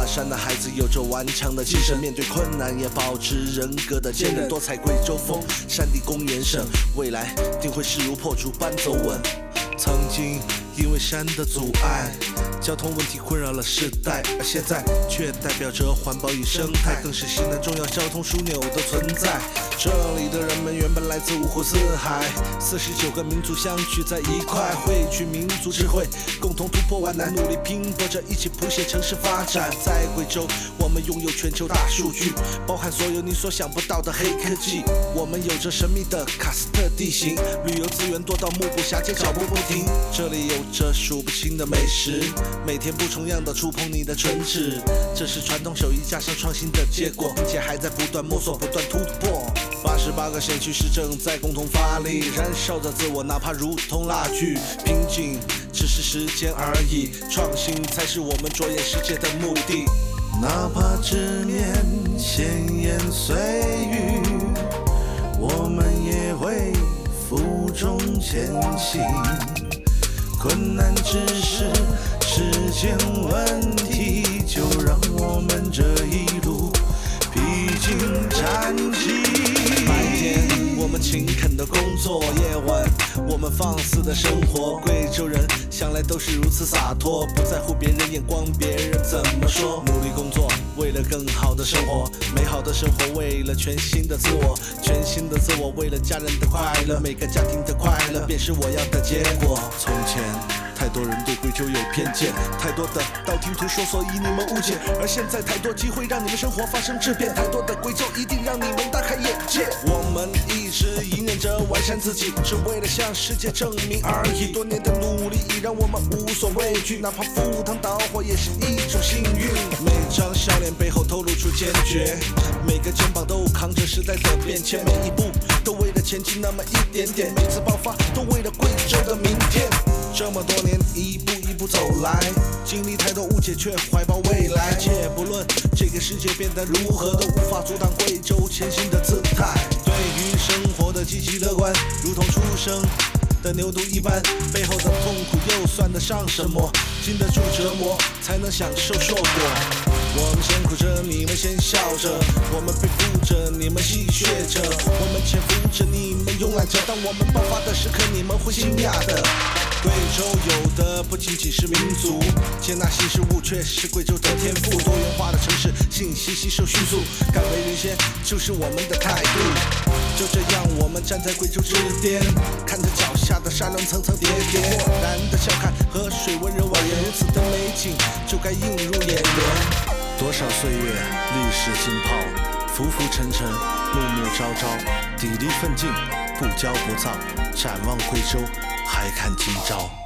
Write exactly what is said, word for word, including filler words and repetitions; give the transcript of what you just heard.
山的孩子有着顽强的精神，面对困难也保持人格的坚韧。多彩贵州风，山地公园省，未来定会势如破竹般走稳。曾经因为山的阻碍，交通问题困扰了世代，而现在却代表着环保与生态，更是西南重要交通枢纽的存在。这里的人们原本来自五湖四海，四十九个民族相聚在一块，汇聚民族智慧，共同突破万难，努力拼搏着，一起谱写城市发展。在贵州，我们拥有全球大数据，包含所有你所想不到的黑科技。我们有着神秘的喀斯特地形，旅游资源多到目不暇接，脚步不停。这里有着数不清的美食，每天不重样的触碰你的唇齿，这是传统手艺加上创新的结果，并且还在不断摸索，不断突破。八十八个县区市正在共同发力，燃烧着自我，哪怕如同蜡炬，瓶颈只是时间而已，创新才是我们着眼世界的目的。哪怕只念闲言碎语，我们也会负重前行。困难只是时间问题，就让我们这一路披荆斩棘。白天我们勤恳的工作，夜晚我们放肆的生活。贵州人向来都是如此洒脱，不在乎别人眼光，别人怎么说。努力工作，为了更好的生活，美好的生活为了全新的自我，全新的自我为了家人的快乐，每个家庭的快乐便是我要的结果。从前太多人对贵州有偏见，太多的道听途说，所以你们误解。而现在太多机会让你们生活发生质变，太多的贵州一定让你们大开眼界。我们一直隐忍着完善自己，只为了向世界证明而已。多年的努力已让我们无所畏惧，哪怕赴汤蹈火也是一种幸运。每张笑脸背后透露出坚决，每个肩膀都扛着时代的变迁，每一步都为了前进那么一点点，每次爆发都为了贵州的明天。这么多年一步一步走来，经历太多误解却怀抱未来。且不论这个世界变得如何，都无法阻挡贵州前行的姿态。对于生活的积极乐观，如同出生的牛犊一般，背后的痛苦又算得上什么？经得住折磨，才能享受硕果。我们先哭着，你们先笑着，我们背负着，你们戏谑着，我们潜伏着，你们慵懒着。当我们爆发的时刻，你们会惊讶的。贵州有的不仅仅是民族，接纳新事物却是贵州的天赋。多元化的城市，信息吸收迅速，敢为人先就是我们的态度。就这样，我们站在贵州之巅，看着脚下的沙峦层层叠叠，豁然的笑看河水温柔蜿蜒，如此的美景就该映入眼帘。多少岁月，历史浸泡，浮浮沉沉，暮暮朝朝，砥砺奋进，不骄不躁，展望贵州，还看今朝。